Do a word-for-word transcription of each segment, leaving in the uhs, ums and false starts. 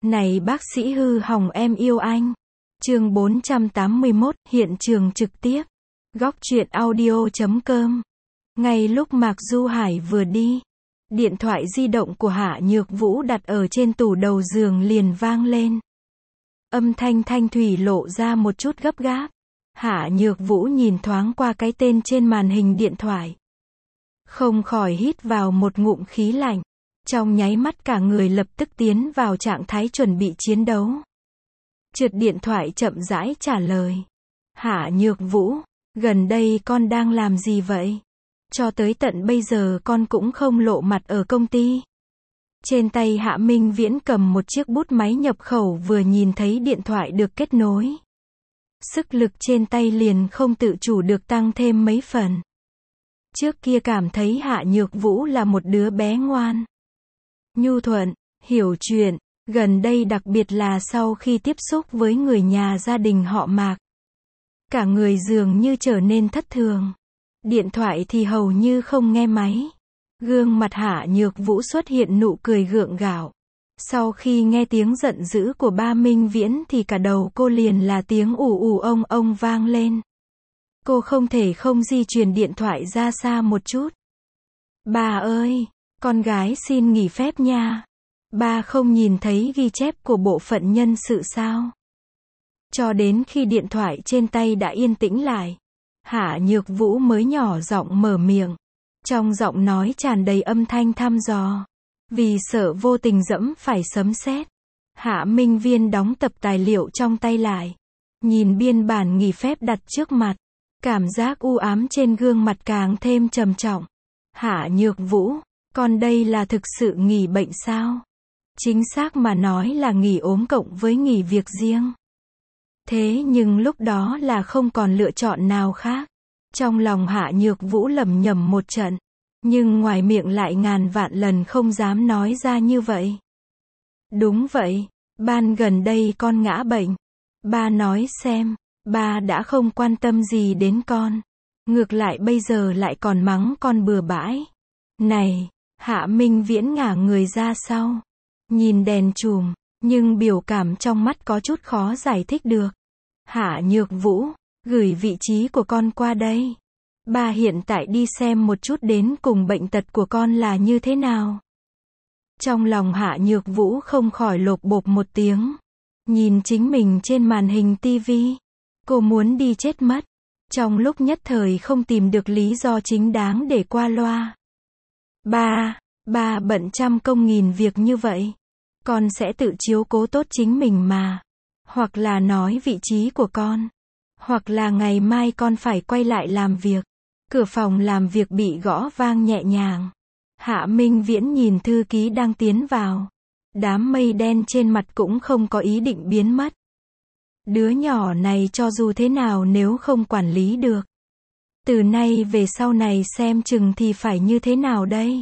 Này bác sĩ hư hỏng em yêu anh. Chương bốn trăm tám mươi mốt, hiện trường trực tiếp. Góc truyện audio chấm com. Ngay lúc Mạc Du Hải vừa đi, điện thoại di động của Hạ Nhược Vũ đặt ở trên tủ đầu giường liền vang lên. Âm thanh thanh thủy lộ ra một chút gấp gáp. Hạ Nhược Vũ nhìn thoáng qua cái tên trên màn hình điện thoại, không khỏi hít vào một ngụm khí lạnh. Trong nháy mắt cả người lập tức tiến vào trạng thái chuẩn bị chiến đấu. Trượt điện thoại chậm rãi trả lời. Hạ Nhược Vũ, gần đây con đang làm gì vậy? Cho tới tận bây giờ con cũng không lộ mặt ở công ty. Trên tay Hạ Minh Viễn cầm một chiếc bút máy nhập khẩu, vừa nhìn thấy điện thoại được kết nối, sức lực trên tay liền không tự chủ được tăng thêm mấy phần. Trước kia cảm thấy Hạ Nhược Vũ là một đứa bé ngoan, nhu thuận, hiểu chuyện. Gần đây đặc biệt là sau khi tiếp xúc với người nhà gia đình họ Mạc, cả người dường như trở nên thất thường. Điện thoại thì hầu như không nghe máy. Gương mặt Hạ Nhược Vũ xuất hiện nụ cười gượng gạo. Sau khi nghe tiếng giận dữ của ba Minh Viễn thì cả đầu cô liền là tiếng ù ù ông ông vang lên. Cô không thể không di chuyển điện thoại ra xa một chút. Bà ơi, con gái xin nghỉ phép nha. Ba không nhìn thấy ghi chép của bộ phận nhân sự sao? Cho đến khi điện thoại trên tay đã yên tĩnh lại, Hạ Nhược Vũ mới nhỏ giọng mở miệng. Trong giọng nói tràn đầy âm thanh thăm dò. Vì sợ vô tình dẫm phải sấm sét, Hạ Minh Viên đóng tập tài liệu trong tay lại. Nhìn biên bản nghỉ phép đặt trước mặt, cảm giác u ám trên gương mặt càng thêm trầm trọng. Hạ Nhược Vũ, con đây là thực sự nghỉ bệnh sao? Chính xác mà nói là nghỉ ốm cộng với nghỉ việc riêng. Thế nhưng lúc đó là không còn lựa chọn nào khác. Trong lòng Hạ Nhược Vũ lẩm nhẩm một trận, nhưng ngoài miệng lại ngàn vạn lần không dám nói ra như vậy. Đúng vậy, ban gần đây con ngã bệnh. Ba nói xem, ba đã không quan tâm gì đến con. Ngược lại bây giờ lại còn mắng con bừa bãi. Này, Hạ Minh Viễn ngả người ra sau, nhìn đèn chùm, nhưng biểu cảm trong mắt có chút khó giải thích được. Hạ Nhược Vũ, gửi vị trí của con qua đây. Ba hiện tại đi xem một chút đến cùng bệnh tật của con là như thế nào. Trong lòng Hạ Nhược Vũ không khỏi lộp bộp một tiếng. Nhìn chính mình trên màn hình tivi, cô muốn đi chết mất. Trong lúc nhất thời không tìm được lý do chính đáng để qua loa. Ba, ba bận trăm công nghìn việc như vậy. Con sẽ tự chiếu cố tốt chính mình mà. Hoặc là nói vị trí của con. Hoặc là ngày mai con phải quay lại làm việc. Cửa phòng làm việc bị gõ vang nhẹ nhàng. Hạ Minh Viễn nhìn thư ký đang tiến vào. Đám mây đen trên mặt cũng không có ý định biến mất. Đứa nhỏ này cho dù thế nào nếu không quản lý được, từ nay về sau này xem chừng thì phải như thế nào đây?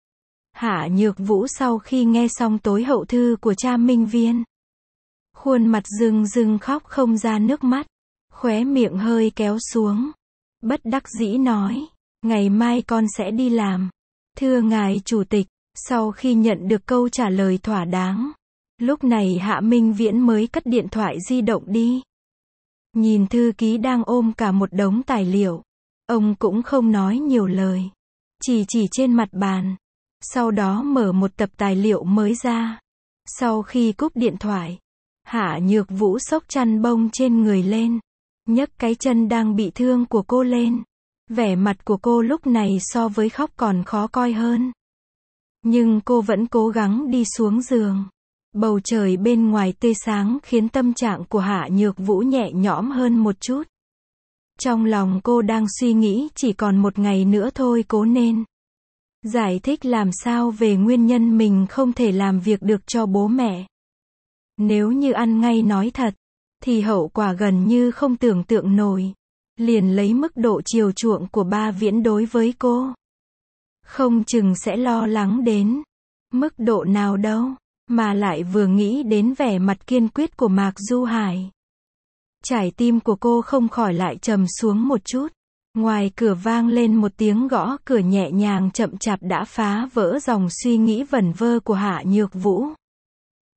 Hạ Nhược Vũ sau khi nghe xong tối hậu thư của cha Minh Viên, khuôn mặt rưng rưng khóc không ra nước mắt, khóe miệng hơi kéo xuống, bất đắc dĩ nói, ngày mai con sẽ đi làm. Thưa ngài chủ tịch. Sau khi nhận được câu trả lời thỏa đáng, lúc này Hạ Minh Viễn mới cất điện thoại di động đi. Nhìn thư ký đang ôm cả một đống tài liệu, ông cũng không nói nhiều lời, chỉ chỉ trên mặt bàn, sau đó mở một tập tài liệu mới ra. Sau khi cúp điện thoại, Hạ Nhược Vũ xốc chăn bông trên người lên, nhấc cái chân đang bị thương của cô lên. Vẻ mặt của cô lúc này so với khóc còn khó coi hơn. Nhưng cô vẫn cố gắng đi xuống giường. Bầu trời bên ngoài tươi sáng khiến tâm trạng của Hạ Nhược Vũ nhẹ nhõm hơn một chút. Trong lòng cô đang suy nghĩ chỉ còn một ngày nữa thôi cố nên giải thích làm sao về nguyên nhân mình không thể làm việc được cho bố mẹ. Nếu như ăn ngay nói thật, thì hậu quả gần như không tưởng tượng nổi. Liền lấy mức độ chiều chuộng của ba Viễn đối với cô, không chừng sẽ lo lắng đến mức độ nào đâu. Mà lại vừa nghĩ đến vẻ mặt kiên quyết của Mạc Du Hải, trái tim của cô không khỏi lại trầm xuống một chút. Ngoài cửa vang lên một tiếng gõ cửa nhẹ nhàng chậm chạp đã phá vỡ dòng suy nghĩ vẩn vơ của Hạ Nhược Vũ.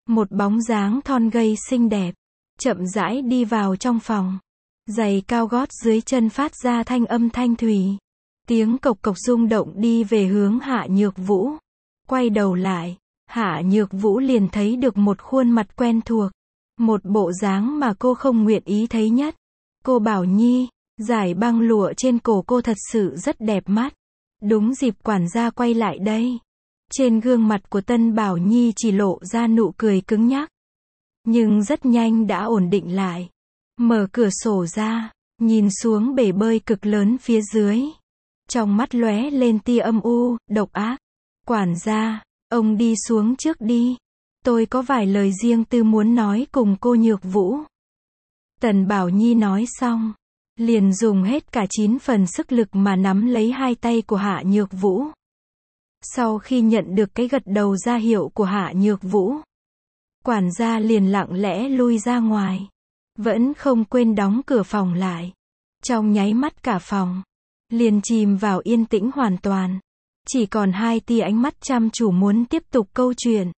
Một bóng dáng thon gầy xinh đẹp, chậm rãi đi vào trong phòng. Giày cao gót dưới chân phát ra thanh âm thanh thủy. Tiếng cộc cộc rung động đi về hướng Hạ Nhược Vũ. Quay đầu lại, Hạ Nhược Vũ liền thấy được một khuôn mặt quen thuộc. Một bộ dáng mà cô không nguyện ý thấy nhất. Cô Bảo Nhi, dải băng lụa trên cổ cô thật sự rất đẹp mắt. Đúng dịp quản gia quay lại đây. Trên gương mặt của Tân Bảo Nhi chỉ lộ ra nụ cười cứng nhắc. Nhưng rất nhanh đã ổn định lại. Mở cửa sổ ra, nhìn xuống bể bơi cực lớn phía dưới. Trong mắt lóe lên tia âm u, độc ác. Quản gia, ông đi xuống trước đi. Tôi có vài lời riêng tư muốn nói cùng cô Nhược Vũ. Tần Bảo Nhi nói xong, liền dùng hết cả chín phần sức lực mà nắm lấy hai tay của Hạ Nhược Vũ. Sau khi nhận được cái gật đầu ra hiệu của Hạ Nhược Vũ, quản gia liền lặng lẽ lui ra ngoài. Vẫn không quên đóng cửa phòng lại. Trong nháy mắt cả phòng liền chìm vào yên tĩnh hoàn toàn. Chỉ còn hai tia ánh mắt chăm chú muốn tiếp tục câu chuyện.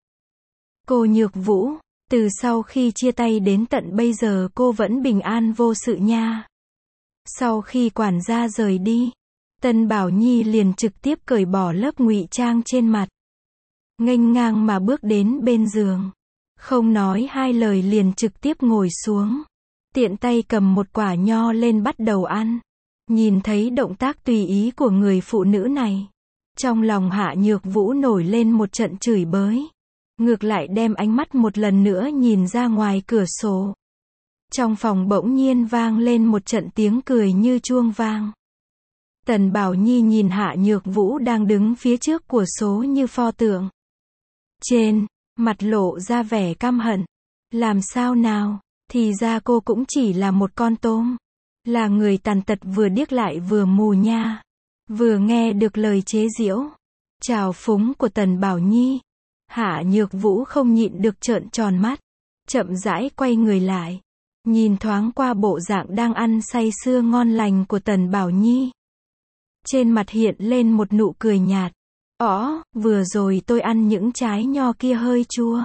Cô Nhược Vũ, từ sau khi chia tay đến tận bây giờ cô vẫn bình an vô sự nha. Sau khi quản gia rời đi, Tân Bảo Nhi liền trực tiếp cởi bỏ lớp ngụy trang trên mặt. Nghênh ngang mà bước đến bên giường. Không nói hai lời liền trực tiếp ngồi xuống. Tiện tay cầm một quả nho lên bắt đầu ăn. Nhìn thấy động tác tùy ý của người phụ nữ này. Trong lòng Hạ Nhược Vũ nổi lên một trận chửi bới. Ngược lại đem ánh mắt một lần nữa nhìn ra ngoài cửa sổ. Trong phòng bỗng nhiên vang lên một trận tiếng cười như chuông vang. Tần Bảo Nhi nhìn Hạ Nhược Vũ đang đứng phía trước của số như pho tượng. Trên mặt lộ ra vẻ căm hận. Làm sao nào, thì ra cô cũng chỉ là một con tôm. Là người tàn tật vừa điếc lại vừa mù nha. Vừa nghe được lời chế giễu, trào phúng của Tần Bảo Nhi. Hạ Nhược Vũ không nhịn được trợn tròn mắt. Chậm rãi quay người lại. Nhìn thoáng qua bộ dạng đang ăn say sưa ngon lành của Tần Bảo Nhi. Trên mặt hiện lên một nụ cười nhạt. Ó, vừa rồi tôi ăn những trái nho kia hơi chua.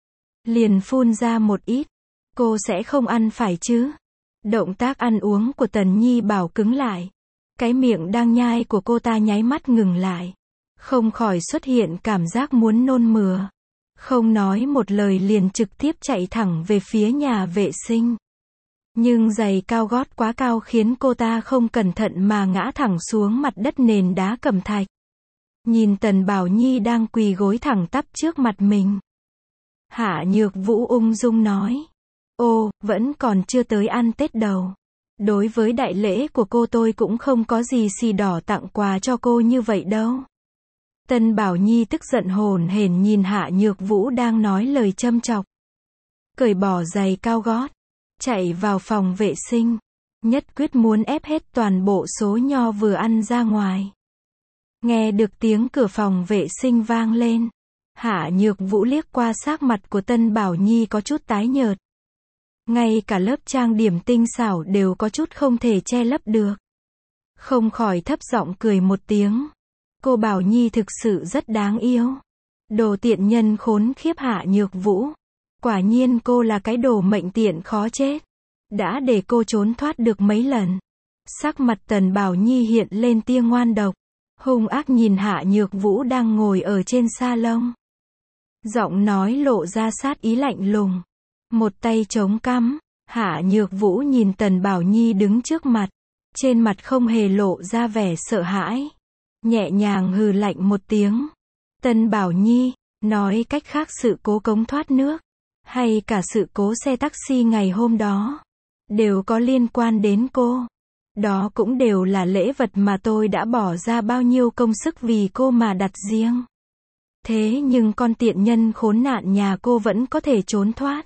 Liền phun ra một ít. Cô sẽ không ăn phải chứ? Động tác ăn uống của Tần Nhi Bảo cứng lại. Cái miệng đang nhai của cô ta nháy mắt ngừng lại. Không khỏi xuất hiện cảm giác muốn nôn mửa. Không nói một lời liền trực tiếp chạy thẳng về phía nhà vệ sinh. Nhưng giày cao gót quá cao khiến cô ta không cẩn thận mà ngã thẳng xuống mặt đất nền đá cẩm thạch. Nhìn Tần Bảo Nhi đang quỳ gối thẳng tắp trước mặt mình. Hạ Nhược Vũ ung dung nói. Ô, vẫn còn chưa tới ăn Tết đầu. Đối với đại lễ của cô tôi cũng không có gì xì đỏ tặng quà cho cô như vậy đâu. Tần Bảo Nhi tức giận hổn hển nhìn Hạ Nhược Vũ đang nói lời châm chọc. Cởi bỏ giày cao gót. Chạy vào phòng vệ sinh. Nhất quyết muốn ép hết toàn bộ số nho vừa ăn ra ngoài. Nghe được tiếng cửa phòng vệ sinh vang lên. Hạ Nhược Vũ liếc qua sắc mặt của Tân Bảo Nhi có chút tái nhợt. Ngay cả lớp trang điểm tinh xảo đều có chút không thể che lấp được. Không khỏi thấp giọng cười một tiếng. Cô Bảo Nhi thực sự rất đáng yêu. Đồ tiện nhân khốn khiếp Hạ Nhược Vũ. Quả nhiên cô là cái đồ mệnh tiện khó chết. Đã để cô trốn thoát được mấy lần. Sắc mặt Tần Bảo Nhi hiện lên tia ngoan độc. Hung ác nhìn Hạ Nhược Vũ đang ngồi ở trên salon. Giọng nói lộ ra sát ý lạnh lùng. Một tay chống cằm. Hạ Nhược Vũ nhìn Tần Bảo Nhi đứng trước mặt. Trên mặt không hề lộ ra vẻ sợ hãi. Nhẹ nhàng hừ lạnh một tiếng. Tần Bảo Nhi, nói cách khác sự cố cống thoát nước. Hay cả sự cố xe taxi ngày hôm đó. Đều có liên quan đến cô. Đó cũng đều là lễ vật mà tôi đã bỏ ra bao nhiêu công sức vì cô mà đặt riêng. Thế nhưng con tiện nhân khốn nạn nhà cô vẫn có thể trốn thoát.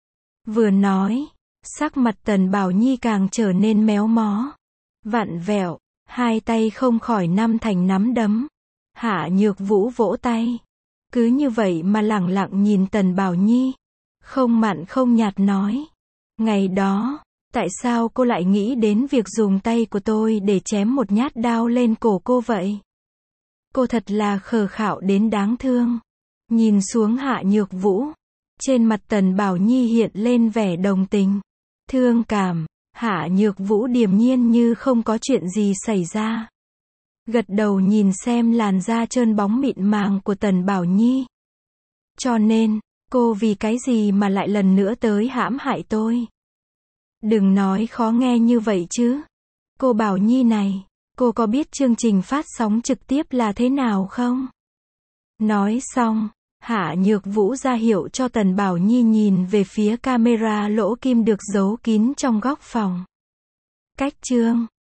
Vừa nói, sắc mặt Tần Bảo Nhi càng trở nên méo mó. Vặn vẹo, hai tay không khỏi nắm thành nắm đấm. Hạ Nhược Vũ vỗ tay. Cứ như vậy mà lẳng lặng nhìn Tần Bảo Nhi. Không mặn không nhạt nói. Ngày đó, tại sao cô lại nghĩ đến việc dùng tay của tôi để chém một nhát đao lên cổ cô vậy? Cô thật là khờ khạo đến đáng thương. Nhìn xuống Hạ Nhược Vũ. Trên mặt Tần Bảo Nhi hiện lên vẻ đồng tình, thương cảm. Hạ Nhược Vũ điềm nhiên như không có chuyện gì xảy ra. Gật đầu nhìn xem làn da trơn bóng mịn màng của Tần Bảo Nhi. Cho nên, cô vì cái gì mà lại lần nữa tới hãm hại tôi? Đừng nói khó nghe như vậy chứ. Cô Bảo Nhi này, cô có biết chương trình phát sóng trực tiếp là thế nào không? Nói xong, Hạ Nhược Vũ ra hiệu cho Tần Bảo Nhi nhìn về phía camera lỗ kim được giấu kín trong góc phòng. Cách chương